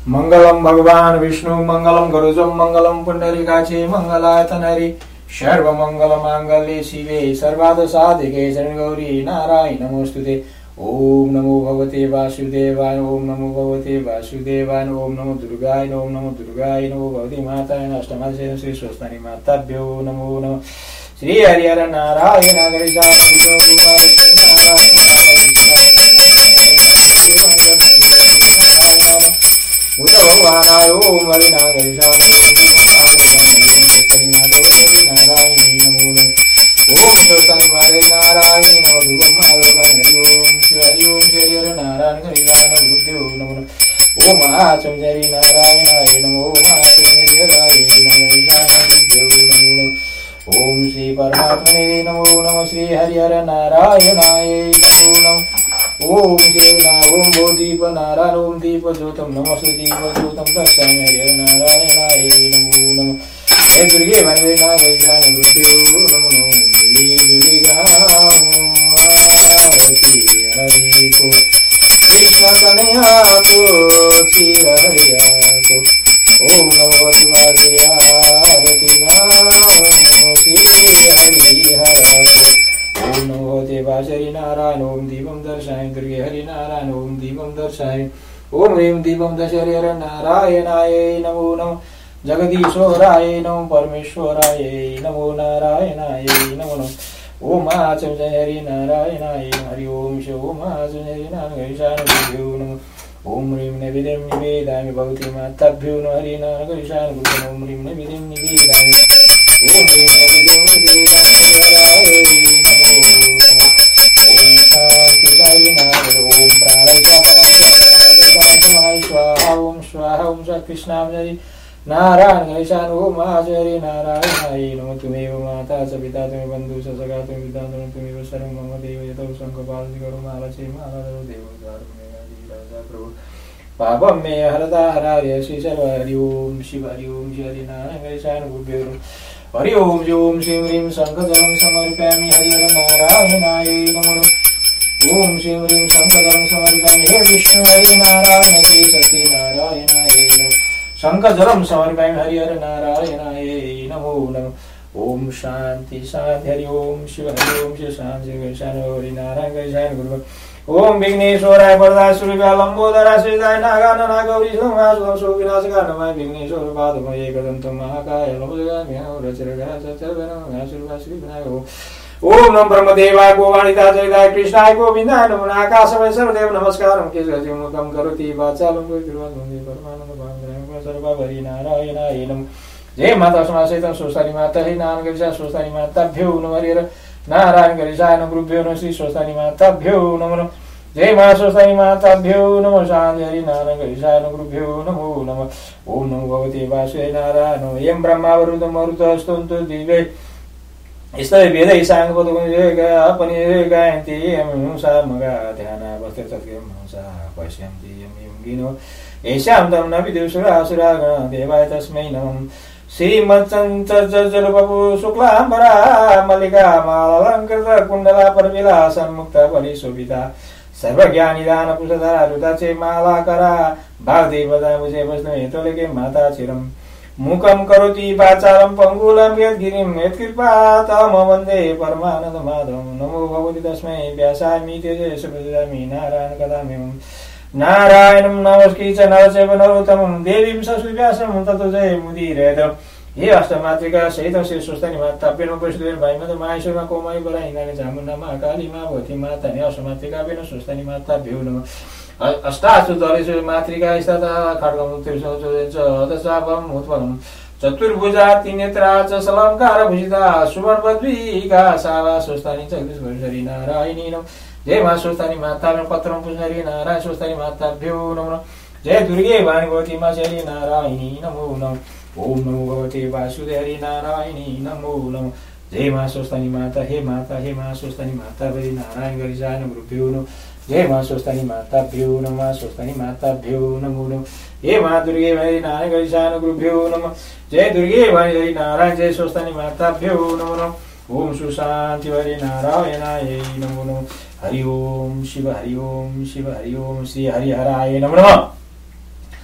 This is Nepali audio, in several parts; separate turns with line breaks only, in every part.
मंगलम भगवान विष्णु मंगलम गरुजम मंगलम पुंडरीकाक्षे मंगलायतनहरि सर्वमंगल मांगल्ये शिवे सर्वार्थ साधिके शरण्ये गौरी नारायणी नमोस्तुते। ओम नमो भगवते वासुदेवाय ओम नमो भगवते वासुदेवाय ओम नमो दुर्गाय ओम नमो दुर्गाय नमो भगवती माताय अष्टमासेन श्री स्वस्तानि माताभ्यो नमो नमः। श्री हरिहर नारायण बुद्ध भगवानाय ओम नारायणी नमो नमः। ओम स्वस्तानि नारायणी नमो हरि ओम हरि ओम हरि हर नारायण हरिनारायण गुरुभ्यो नमो नमः। ओम महाचंद्री नारायणाय नमो महाचंद्राय नमो गुरुभ्यो नमो नमः। ओम श्री परमात्मने नमो नमः। श्री हरिहर नारायणाय नमो नमः। ओम श्री ओम दीप नारायण ओम दीप ज्योतम नमस्ते दीप ज्योतम दर्शयामि हरिहर नारायणाय नमो नमः। हे दुर्गे वंदे नारायण गुरुभ्यो नमो नमः। हरि को कृष्ण कन्हैया को श्री हरिया को ओम नमो शिवाय आरती श्री हरिहर को ओम नमो देवाशरी नारायण ओम दीपम दर्शयामि दुर्गे हरि नारायण ओम दीपम दर्शयामि ओम ह्रीं दीपम दश हरिहर नारायणाय नमो नमः। जगदीश्वराय नमो परमेश्वराय नमो नारायणाय नमो नमः। ओम आचमय हरि नारायणाय हरि ओम शिव ओम आचमय नारायणाय नमः। ओम ह्रीं नैवेद्यं निवेदयामि भगवती माताभ्यो नमः हरि नारायणाय नमः। ओम ह्रीं नैवेद्यं निवेदयामि ओम ह्रीं नैवेद्यं निवेदयामि नमो नमः। ओम शांति नारायण ओम प्राणाय स्वाहा ओम स्वाहा ओम कृष्णाय हरि नारायण गणेशान ओम आचार्य नारायणाय नमः। तुमेव माता च पिता तुमेव बंधु च सखा तुमेव पिता तुमेव सर्वं मम देव यतो शंखपाल करो मालचे मालाधरो देव प्रभु पापं मे हरता हरार्य श्री सर्व हरि ओम शिव हरि ओम श्री हरि नारायण गणेशाय गुरुभ्यो नमः। हरि ओम ओम श्रीं ह्रीं शंखचरणं समर्पयामि हरिहर नारायणाय नमो नमः। ओम श्रीं ह्रीं शंखचरणं समर्पयामि हे विष्णु हरि नारायण श्री सत्य नारायणाय नमः। शंखचरणं समर्पयामि हरिहर नारायणाय नमो नमः। ओम शांति शांति हरि ओम शिव शांति गणेशाय हरि नारायण गणेशाय गुरुभ्यो। ओम विघ्नेश्वराय वरदाय सूर्याय लंबोदराय श्रीदाय नागाननाय गौरी सोमासुतं शोकविनाशकाय नमः। विघ्नेश्वर पादमये एकदन्तं महाकाय लंबोदराय रचरगणः श्री ओम नमः ब्रह्मदेवाय गोवाणिताय जयदाय कृष्णाय गोविन्दाय नमो नमः। आकाशवाय सर्वदेव नमस्कारं केशवं मुखं करोति वाचालं परमानंद सर्वहरि नारायणाय नमः। जय माता समासेतं स्वस्तानि माता हरि नारायण गणेशाय स्वस्तानि माताभ्यो नमः हरिहर नारायण गणेशाय गुरुभ्यो नमः। श्री स्वस्तानि माताभ्यो नमः। जय मा स्वस्तानि माताभ्यो नमः। शांति हरि नारायण गणेशाय गुरुभ्यो नमो नमः। ओम नमो भगवते वासुदेवाय नारायण यं ब्रह्मा वरुणं मरुतः स्तुवन्तु दिव्यै स्तवे वेदै साङ्गपदं गायन्ति यं सामगा ध्यानावस्थितं तत्किं मनसा पश्यन्ति यं योगिनो येषां तं न विदुषुरासुरागणा देवाय तस्मै नमः। श्रीमच्चञ्चलबपु शुक्लाम्बरा मल्लिका मालालङ्कृत कुण्डला परविलासन्मुक्ता परिशोभिता सर्वज्ञानिदान कुशधरा रुदाचे मालाकरा भागदेवता मुझे वैष्णवे तोलके माता चिरम् मुखं करोति वाचालं पंगुलं यद्गिरिं यत्कृपातम वन्दे परमानंद माधवं। नमो भगवते तस्मै व्यासाय तेजस्वी नारायण कदामिमं नारायणं नमस्कृत्य नरचैव नरोत्तमं देवीं सरस्वतीं व्यासं ततो जय मुदीरयेत्। हे अष्टमातृका सहितं श्री स्वस्तानि माताभ्यो परिशुद्धेन भाइमत माहेश्वरमा कोमायि बराहिनानि चामुण्डा मा काली मा भवती माता अष्टमातृकाभ्यो स्वस्तानि माताभ्यो नमः। अष्टासु दलेषु मातृका स्तता खड्गं त्रिशूलम् उत्पलम् चतुर्भुजा त्रिनेत्रा च सलंकार भूषिता सुवर्णपद्मिका सावा स्वस्तानि जगदीश्वरी नारायणी नमः। जय मा स्वस्तानि माताभ्यो पत्रं पुष्णरी नारायण स्वस्तानि माताभ्यो नमः। जय दुर्गे वाणी भगवती मा शरी नारायणी नमो नमः। ओम नमो भगवते वासुदेवाय नारायणी नमो नमः। जय मा स्वस्तानि माता हे मा स्वस्तानि माता हरि नारायण गणेशाय गुरुभ्यो नमः। जय मा स्वस्तानि माताभ्यो नमः। स्वस्तानि माताभ्यो नमो नमः। हे मा दुर्गे हरि नारायण गणेशाय गुरुभ्यो नमः। जय दुर्गे हरि नारायण जय स्वस्तानि माताभ्यो नमो नमः। ओम सुशांति हरि नारायणाय नमो नमः। हरि ओम शिव हरि ओम श्री हरिहराय नमो नमः।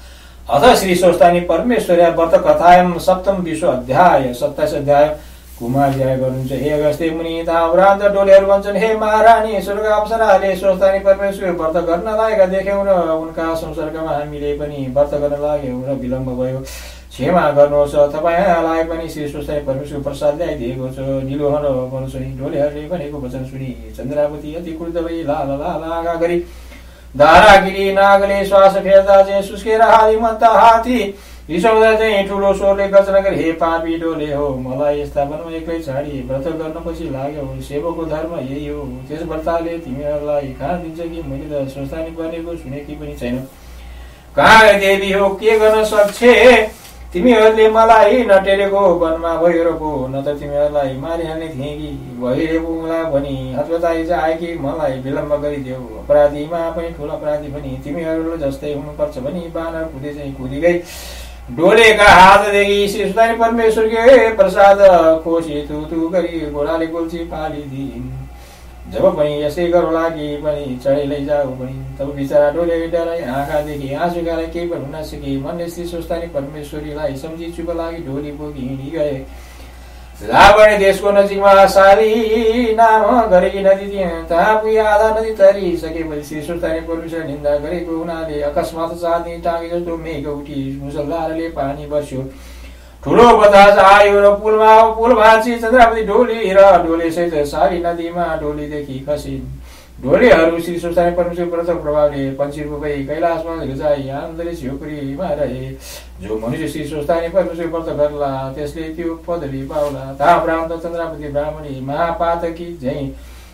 अथ श्री स्वस्तानी परमेश्वर्या व्रत कथायम सप्तम विश्व अध्याय 27 अध्याय कुमार्याय गर्नुहुन्छ। हे अगस्त्य मुनि ताम्रान्त डोलेहरू भन्छन्, हे महारानी स्वर्ग अप्सराले स्वस्तानी परमेश्वर व्रत गर्न लागेका देख्यौं र उनका संसर्गमा हामीले पनि व्रत गर्न लाग्यौं र विलम्ब भयो, क्षमा गर्नुहोस्। तपाईलाई पनि श्री स्वस्तानी परमेश्वर प्रसाद ल्याइदिएको छ। निलोहन मनुष्य डोलेहरूले भनेको वचन सुनि चन्द्रावती अति क्रुद्ध भई लाला लाला गरी धारागिरी नागले श्वास फेर्दा चाहिँ सुस्केर हाली मत्ता हाती रिसाउँदा चाहिँ ठुलो स्वरले गर्जना गरे, हे पापी डोले हो, मलाई यस्ता वनमा एक्लै छाडी व्रत गर्न पछि लाग्यो। सेवकको धर्म यही हो। त्यस व्रतले तिमीहरूलाई कहाँ दिन्छ कि मैले त स्वस्तानी बनेको सुनेकी पनि छैन। कहाँ देवी हो, के गर्न सक्छे तिमीहरूले मलाई नटेरेको वनमा भइरहेको, न त तिमीहरूलाई मारिहाल्ने थिए कि भइरहेको भनी हतपताई आए कि मलाई विलम्ब गरिदेऊ। अपराधीमा पनि ठुलो अपराधी पनि तिमीहरू जस्तै हुनुपर्छ भनी बानर कुदे चाहिँ कुदी गई। डोलेका हातदेखि श्री स्वस्तानी परमेश्वरको प्रसाद खोसी तु गरी घोडाले गोल्ची पालिदिन्। जब पनि यसै गरौँला कि पनि चढी लैजाऊ पनि। तब बिचरा डोले डराई आँखादेखि आँसु गाले केही पनि हुन सके। मनले श्री स्वस्तानी परमेश्वरीलाई सम्झी चुप लागि ढोली बोकी हिँडी गए। लावणी देशको नजिकमा साली नाम गरेकी नदी तहाँ पुगी आधा नदी तरिसकेपछि श्री स्वस्तानी परमेश्वर निन्दा गरेको हुनाले अकस्मात चाँदी टाँगे जस्तो मेघ उठी मुसलधारले पानी बर्स्यो। ठुलो बतास आयो र पुल भाँची चन्द्रावती डोली र डोलेसहित सारी नदीमा डोलीदेखि खसिन्। डोलेहरू श्री स्वस्तानी परमेश्वर व्रतको प्रभावले पञ्चीरूप भई कैलाशमा रिजाई आनन्दले झिउकुरीमा रहे। जो मनुष्य श्री स्वस्तानी परमेश्वर व्रत गर्ला त्यसले त्यो पदवी पाउला। ता ब्राह्मण चन्द्रावती ब्राह्मणी महापातकी झैं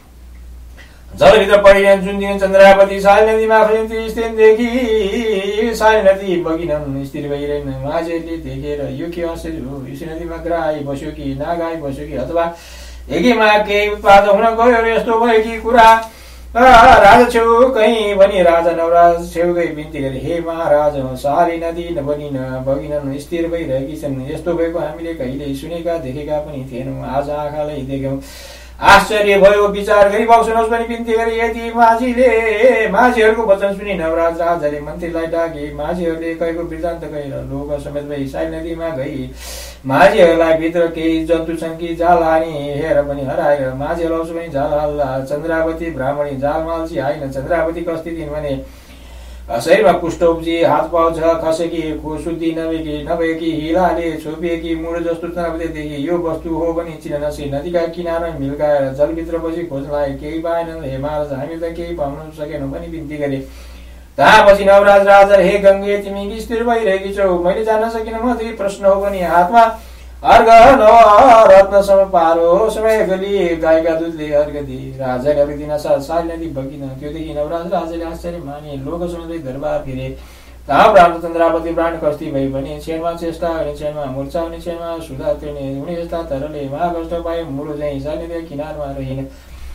जलभित्र परिरहन्। जुन दिन चन्द्रावती साली नदीमा खसिन् स्थिनदेखि साली नदी बगिनन् स्थिर भइरहन्। माझीहरूले देखेर यो के आश्चर्य हो, यस नदीमा ग्राह आई बस्यो कि नाग आई बस्यो कि अथवा एकीमा केही उत्पाद हुन गयो र यस्तो भयो कि कुरा राजा छेउ कहीँ भनी राजा नवराज छेउ गई बिन्ती गरे, हे महाराज सारी नदी बगिनन् स्थिर भइरहेकी छन्। यस्तो भएको हामीले कहिले सुनेका देखेका पनि थिएनौँ, आज आँखालाई देख्यौं। आश्चर्य भयो। विचार गरी बस्नुहोस् पनि बिन्ती गरे। यदि माझीहरूको वचन सुनि नवराज राजाले मन्त्रीलाई डाके। माझीहरूले कहीको वृत्तान्त गएर लोक समेत भई साली नदीमा गई। माझीहरूलाई भित्र केही जन्तु छन् कि जाल हानी हेर पनि हराएर माझीहरू पनि जाल हाल्ला। चन्द्रावती ब्राह्मणी जाल माल्ची आइन। चन्द्रावती कस्ती दिन भने शरीरमा कुष्ठ उब्जी, हात पाउ खसेकी, शुद्धि नभएकी, हिलाले छोपिएकी मुड जस्तो चन्द्रावतीदेखि यो वस्तु हो भने चिन्न नसे। नदीका किनारमा मिल्काएर जलभित्र बसी खोज्न लागे, केही पाएनन्। हे महाराज हामी त केही पाउन सकेनौँ पनि बिन्ती गरे। त्यसपछि नवराज राजा, हे गङ्गे तिमी कि स्थिर भइरहेकी छौ, मैले जान्न सकिन म त्यही प्रश्न हो पनि हातमा अर्घ रत्नसम्म पारो समय गली गाईका दुधले अर्घ दिए। राजाले अर्घ दिन साली नदी बगिन। त्योदेखि नवराज राजाले आश्चर्य माने। लोक समेत दरबार फिरे। तहाँ ब्राह्मण चन्द्रावती प्राण कस्ती भई भने क्षणमा चेष्टा गर्ने, क्षणमा मूर्छा हुने, क्षणमा सुधा तिर्ने हुने जस्ता तरले महाकष्ट पाए मुडो चाहिँ साली नदी किनारमा रहिन।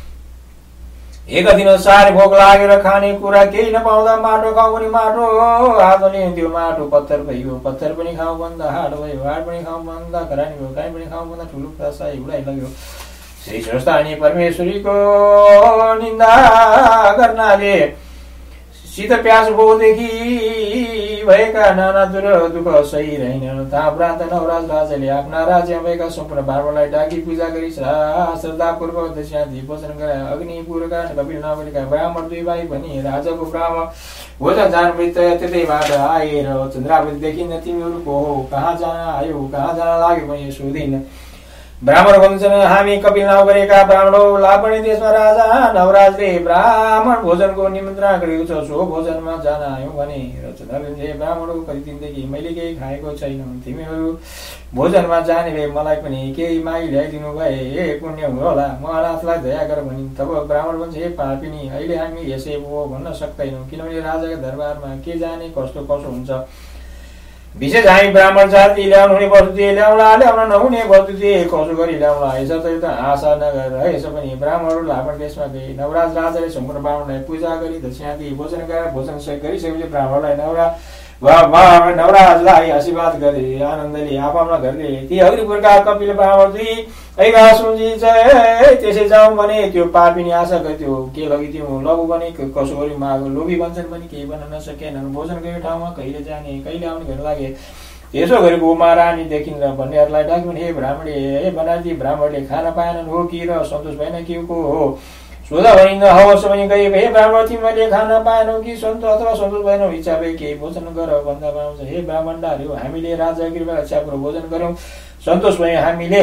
एक दिन साह्रै भोक लागेर खाने कुरा केही नपाउँदा माटो खाऊ पनि माटो हात पनि त्यो माटो पत्थर भइगयो। पत्थर पनि खाऊ भन्दा हाट भयो, हाट पनि खाऊ भन्दा खरानी भयो, खरानी पनि खाऊ भन्दा ठुलो प्रसाई उडाइ लग्यो। श्री स्वस्तानी परमेश्वरीको निन्दा गर्नाले शीत प्यास भोदेखि भएका नाना दुःख सही रहेन। तहाँ प्रान्त नवराज राजाले आफ्ना राज्यमा भएका सम्पूर्ण ब्राह्मणलाई डाकी पूजा गरी श्रद्धापूर्वक दक्षिणा दिई वचन गराए। अग्निपुरका कपिल नगरीका ब्राह्मण दुई भाइ भनी राजाको ब्राह्मण भोजन जान त्यतैबाट आएर चन्द्रावती देखिन। तिमीहरू को हो, कहाँ जान आयो, कहाँ जान लाग्यो भने सोधिन्। ब्राह्मण भन्छन्, हामी कपिल नगरीका ब्राह्मण हो। लावणी देशमा राजा नवराजले ब्राह्मण भोजनको निमन्त्रणा गरेको छ, सो भोजनमा जान आयौँ भने। चन्द्रावतीले ब्राह्मणको कति दिनदेखि मैले केही खाएको छैन, तिमीहरू भोजनमा जाने भए मलाई पनि केही मागी ल्याइदिनु भए हे पुण्य होला, महाराजलाई दया गर भनिन्। तब ब्राह्मण भन्छ, हे पापिनी, अहिले हामी यसै हो भन्न सक्दैनौँ, किनभने राजाका दरबारमा के जाने कस्तो कसो हुन्छ। विशेष हामी ब्राह्मण जाति ल्याउनु हुने वस्तु दिए ल्याउला, ल्याउन नहुने वस्तु दिए कसो गरी ल्याउला, यसो आशा नगरेर यसो पनि ब्राह्मणहरू लावण देशमा गए। नवराज राजाले सम्पूर्ण ब्राह्मणलाई पूजा गरी दक्षिणा दिए, भोजन गरेर भोजन गरिसकेपछि ब्राह्मणलाई नवराजलाई आशीर्वाद गरे आनन्दले आफामा घरले ती हरिपुरका कपिल ब्राह्मण दुई ऐगा सुन्जी जय त्यसै जाउँ भने त्यो पापिनी आशा गर्थ्यो के लगिथ्यौ लघु भने कसो गरी माग लोभी भन्छन् पनि केही भन्न नसकेनन् भोजन गयो ठाउँमा कहिले जाने कहिले आउने घर लागे यसो गरी गोमा रानी देखिन् र भन्नेहरूलाई डाक्युन् हे ब्राह्मणे हे बनाती ब्राह्मणले खान पाएनन् हो कि र सन्तोष भएन के को हो सोधा भइन् हवस् भने गए हे ब्राह्मण तिमीले खान पाएनौ कि सन्तोष अथवा सन्तोष भएनौ इच्छा भए केही भोजन गर भन्दा पाउँछ हे ब्राह्मणहरू हामीले राजा कृपा इच्छापुरो भोजन गरौँ सन्तोष भए हामीले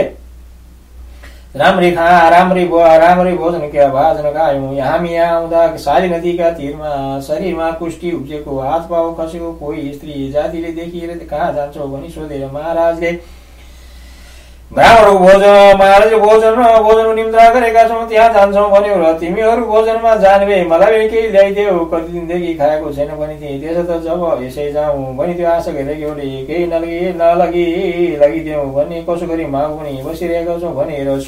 राम्रै भोजन के भाजन खायौँ हामी यहाँ आउँदा सारी नदीका तीरमा शरीरमा कुष्ठी उब्जेको हात पाउ खसेको कोही स्त्री जातिले देखिएर कहाँ जान्छौ भनी सोधेर महाराजले महाराजले भोजन निम्ता गरेका छौँ त्यहाँ जान्छौँ भन्यो र तिमीहरू भोजनमा जाने मलाई केही ल्याइदेऊ कति दिनदेखि खाएको छैन भने थिएँ त्यसो त जब यसै जाउँ भने त्यो आशा गरेको एउटै केही लगिदेऊ भन्ने कसो गरी माग पनि बसिरहेका छौँ भनेर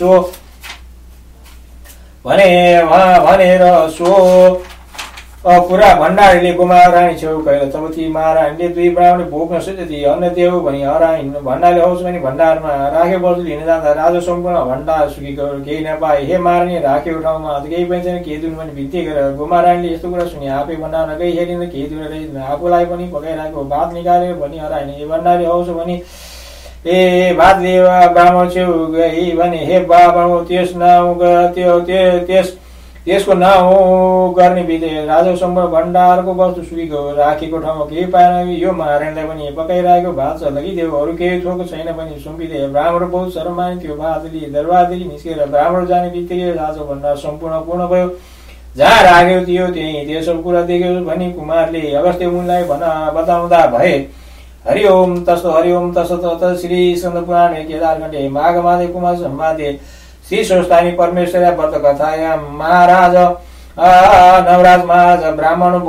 सो पुरा भण्डारीले गोमा रानी छेउ गएर तब ती महारानीले दुई ब्राह्मणले भोग्न सोचे अन्न देऊ भनी हराइन् भण्डारले आउँछ भने भण्डारमा राखे बस्दै हिँड्न जाँदा राजा सम्पूर्ण भण्डार सुकेको केही नपाए हे महारानी राखेको ठाउँमा केही पनि छैन केही दुन पनि भित्ते गरेर गोमा रानीले यस्तो कुरा सुने आफै भण्डारमा केही हेरिँदा केही दुन रहेछ आफूलाई पनि पकाइरहेको भात निकाल्यो भनी हराइन् हे भण्डारी आउँछ भने ए भात देवा ब्राह्मण छेउ गई भने हे बाबा त्यसको नाउँ गर्ने बिते राजा सम्म भण्डारको वस्तु सुकेको राखेको ठाउँमा केही पाएन यो महारानीलाई पनि पकाइरहेको भात छ लगिदेऊ अरू केही थोको छैन पनि सुम्पिदे ब्राह्मण बहुत शरमानी थियो भात लिए दरबारदेखि निस्केर ब्राह्मण जाने बित्तिकै राजा भण्डार सम्पूर्ण पूर्ण भयो जहाँ राख्यो थियो त्यही त्यो सब कुरा देख्यो भने कुमारले अगस्त्य मुनिलाई बताउँदा भए हरिओम तस्तो श्री स्कन्द पुराण केदारखण्डे माघमादे कुमार सम्मादे श्री स्वस्थानी परमेश्वर व्रत कथायां महाराज नवराज महाराज ब्राह्मण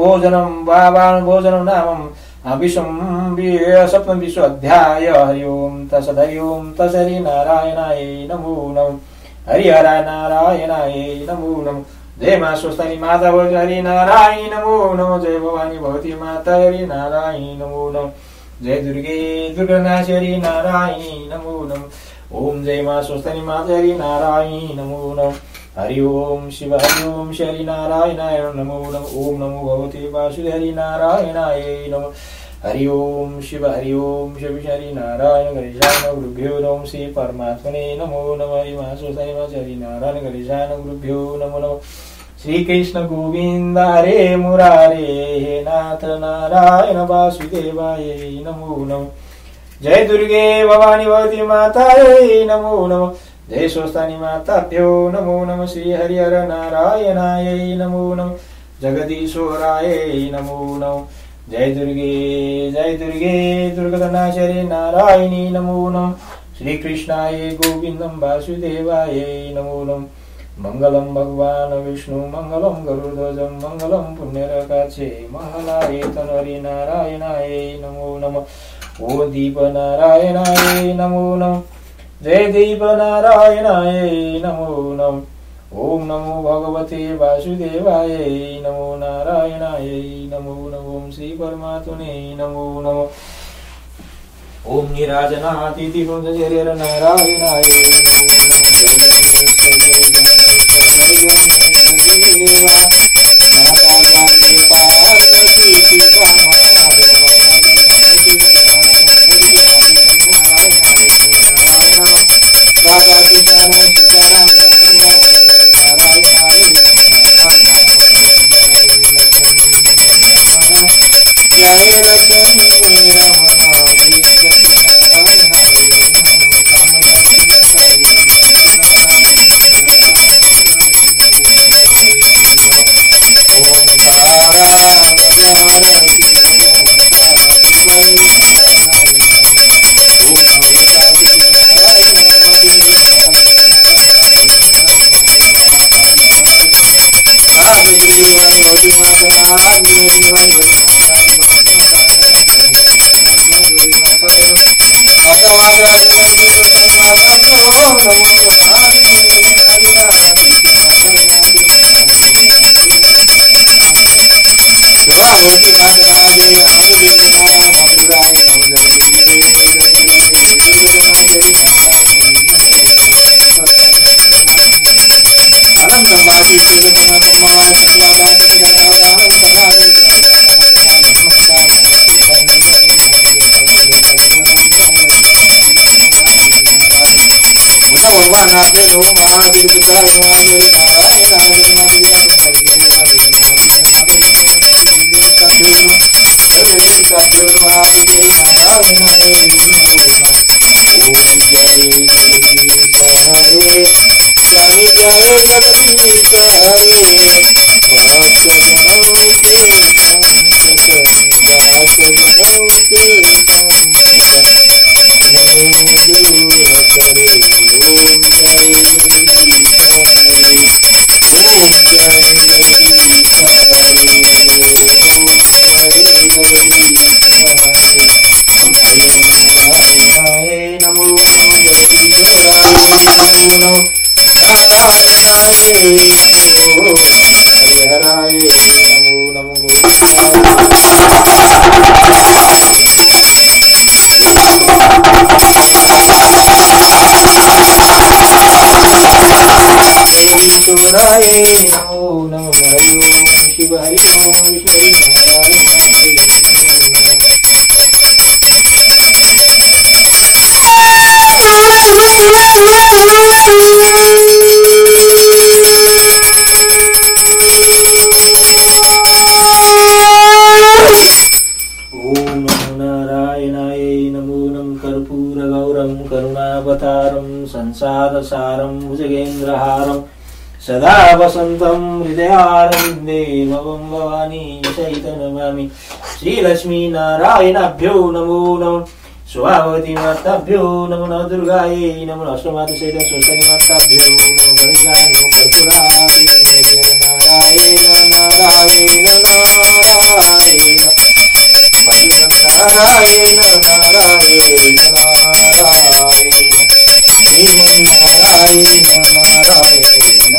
भोजनम नामम सप्तम विश्व अध्याय हरिओम तसरि नारायणाय नमो नमः हरिहराय नारायणाय नमो नमः जय मां स्वस्थानी माता भगवती हरि नारायण नमो नमः जय भवानी भगवती माता हरि नारायण नमो नमः जय दुर्गे दुर्गानाथ हरि नारायण नमो नमः ओम जय मां स्वस्थानी माता हरि नारायण नमो नमः हरि ओम शिव हरि नारायणाय नमो नमः ओम नमो भगवते वासुदेव हरि नारायणाय नमः हरि ओम शिव हरि नारायण गणेशाय गुरुभ्यो नमः श्री परमात्मने नमो नमः हरि मां स्वस्थानी माता हरि नारायण गणेशाय गुरुभ्यो नमो नमः श्री कृष्ण गोविंद हरे मुरारे हे नाथ नारायण वासुदेवाय नमो नमः जय दुर्गे भवानी भगवती मातायै नमो नमः जय स्वस्थानी माताभ्यो नमो नमः श्री हरिहर नारायणायै नमो नमः जगदीश्वरायै नमो नमः जय दुर्गे दुर्गतनाशरे नारायणी नमो नमः श्री कृष्णाय गोविंदम वासुदेवायै नमो नमः मंगलम भगवान विष्णु मंगलम गरुड़ध्वजं मंगलम पुण्यरकाक्षे महलाय तनहरि नारायणाय नमो नमः ओ दीप नारायणाय नमो नमः जय दीप नारायणाय नमो नमः ओम नमो भगवते वासुदेवाय नमो नारायणाय नमो नमः श्री परमात्मने नमो नमः ओम निराजनातिथि पुंजर नारायणाय नमो नमः माता जाने पार्वती पिता भगवती नारायणाय आमुदे पिता मधुराय अलंकरवासी भगवान आपने नो महावीर पिता नारायण जय जय जगदीश हरे भक्त जनों के संकट दास जनों के संकट दूर करे। ओम जय जगदीश हरे ओम जय जगदीश हरे ओम जय जगदीश हरे। हरे नारायणाय नमो जगदीश्वराय नमो नारायणाय नमो हरिहराय नमो नमो ईश्वराय नमो नमो हरि ओम शिव हरि ओम श्री नारायणाय करुणावतारं संसारसारं भुजगेन्द्रहारं सदा वसन्तं हृदयारविन्दे भवं भवानी सहितनमामि। श्रीलक्ष्मीनारायणाभ्यो नमो नमः। स्वाभवती माताभ्यो नमो नमः। दुर्गायै नमो नमः। अष्टमातृसहित स्वस्ति माताभ्यो नमो गणेशाय नमो कर्पूराय नारायण नारायण नारायण भजन नारायण नारायण नारायण श्रीमन् नारायण नारायण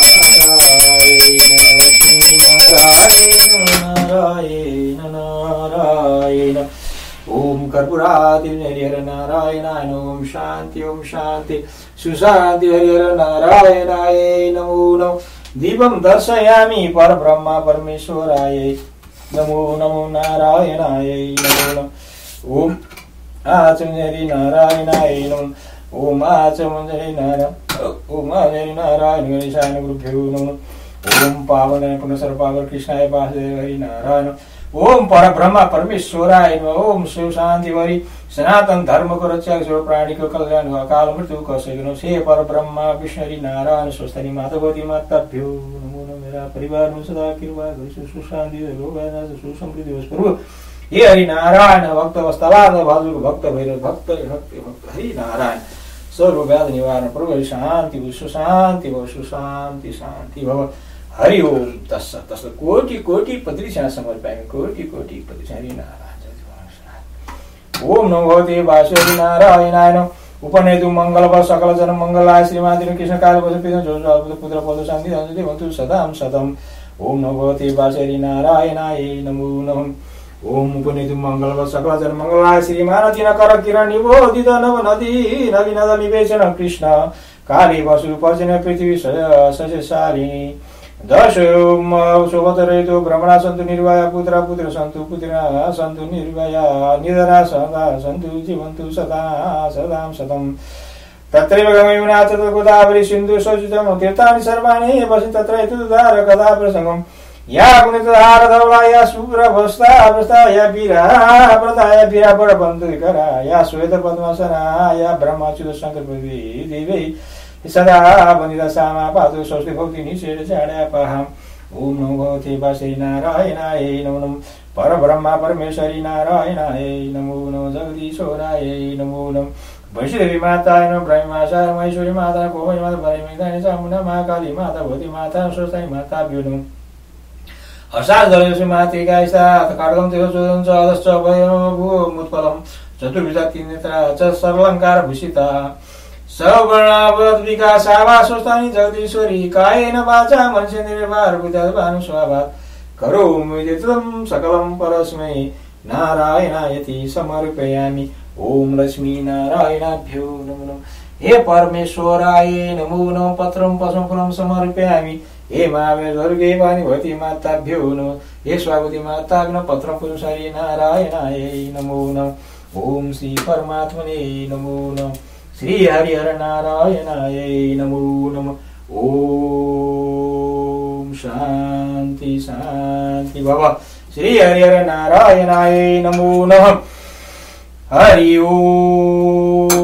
नारायण लक्ष्मी नारायण नारायण नारायण। ओम कर्पूरादि हरिहर नारायणाय ओम शांति सुशांति हरिहर नारायणाय नमो नमः। दीपं दर्शयामि परब्रह्म परमेश्वराय नमो नमो नारायणाय नमो नमः। ओम आचमनि नारायणाय नमः। ओम आचमनि नारायण गणेशाय गुरुभ्यो नमः। ओम पावनाय पुनः पावन कृष्णाय वासुदेव हरि नारायण। ओम परब्रह्म परमेश्वराय नमः। ओम शिव शांति वरि सनातन धर्म को रक्षा सर्व प्राणी को कल्याण अकाल मृत्यु को सगुण से परब्रह्म विष्णु हरि नारायण स्वस्थनि माताभवती माताभ्यो नमो नमः। मेरा परिवार में सदा कृपा सुख शांति सुसमृद्धि प्रभु हे हरि नारायण भक्त अवस्थावाद भाजु भक्त भैरव भक्त भक्त भक्त हरि नारायण सर्व व्याध निवारण प्रभु शांति सुशांति सुशांति शांति भव। हरि ओम तत्सत् तत्सत्। कोटि कोटि पत्रिशा समर्पयामि कोटि कोटि पत्रिशा हरि नारायण। ओम नमो भगवते वासुदेवाय नारायणाय नमः। उपनेतु मंगल सकल जन मंगलाय श्रीमाति कृष्ण काल पुत्र पद शांति भवतु सदां सदम्। ओम नमो भगवते वासुदेवाय नारायणाय नमो नमः। ओम उपनेतु मंगल सकल जन मंगलाय श्रीमाति कर किरण निबोधित नव नदी नदी नद निवेशन कृष्ण काली वसु पर्जन पृथ्वी सस्यशालिनी दश शोभतरहितो ब्रह्मणा सन्तु निर्भया पुत्र पुत्र सन्तु पुत्रिणा सन्तु निर्भया निधना सदा सन्तु जीवन्तु सदा सदां सतम्। तत्रैव गमयमुना तत्र गोदावरी सिन्धु सचितं तीर्थानि सर्वाणि वसि तत्र हेतुधार कदा प्रसंगम्। या गुणितधार धवला या शुभ्रभस्ता अवस्था या वीरा व्रता या वीरा बड़बन्धुकरा या श्वेत पद्मासना या ब्रह्माच्युत शंकर देवी सदा वनिता सामा पादु स्वस्ति भक्ति निषेध चाड्यापहम्। ओम नमो भगवते वासुदेवाय नारायणाय नमो नमः। परब्रह्म परमेश्वरी नारायणाय नमो नमः। जगदीश्वराय नमो नमः। वैष्णवी माताय नमः। ब्रह्माचार महेश्वरी माता कोमल माता परिमितानि चामुण्डा महाकाली माता भवती माता स्वस्ति माताभ्यो नमः। हर्षादलयसु मातृकायसा खड्गं तेजोदं च अदश्च भूमुत्पलं चतुर्भुजा तीर्नेत्रा च सर्वालङ्कार भूषिता सवर्णावत विकासावा स्वस्थानि जगदीश्वरी कायेन वाचा मनसेन्द्रियर्वा बुद्ध्यात्मानुस्वभावात् करोमि यतं सकलं परस्मै नारायणायति समर्पयामि। ओम लक्ष्मी नारायणाभ्यो नमो नमः। हे परमेश्वराय नमो नमः। पत्रं पशुफलं समर्पयामि। हे महावीर दुर्गे वाणी भवती माताभ्यो नमः। हे स्वागति माता पत्रं पुरुषारी नारायणाय नमो नमः। ओम श्री परमात्मने नमो नमः। श्री हरिहर नारायणाय नमो नमः। ओम शांति शांति भव। श्री हरिहर नारायणाय नमो नमः। हरि ओम।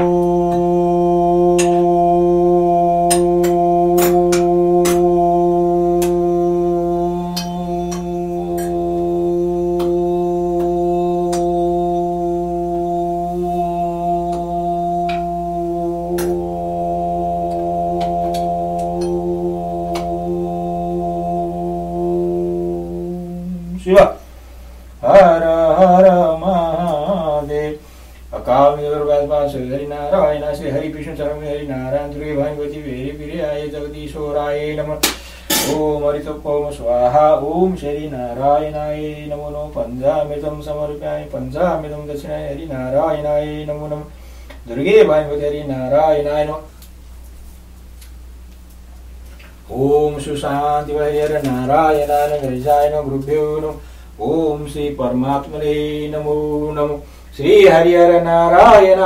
शिव हर हर महादेव। अकाल श्री हरि नारायण श्री हरि विष्णु चरण हरि नारायण दुर्गे भानुवती वीर प्रियाय जगदीश्वराय नमः। ओम हरितोम स्वाहा। ओम श्री नारायणाय नमो नमः। पंचामृतं समर्पयामि। पंचामृतं दक्षिणाय हरि नारायणाय नमो नमः। दुर्गे भानुवती हरि नारायणाय नमः। ओम सुशांति हरिहर नारायणाय हरिजाय नमः। गुरुभ्यो नमः। ओम श्री परमात्मने नमो नमः। श्री हरिहर नारायण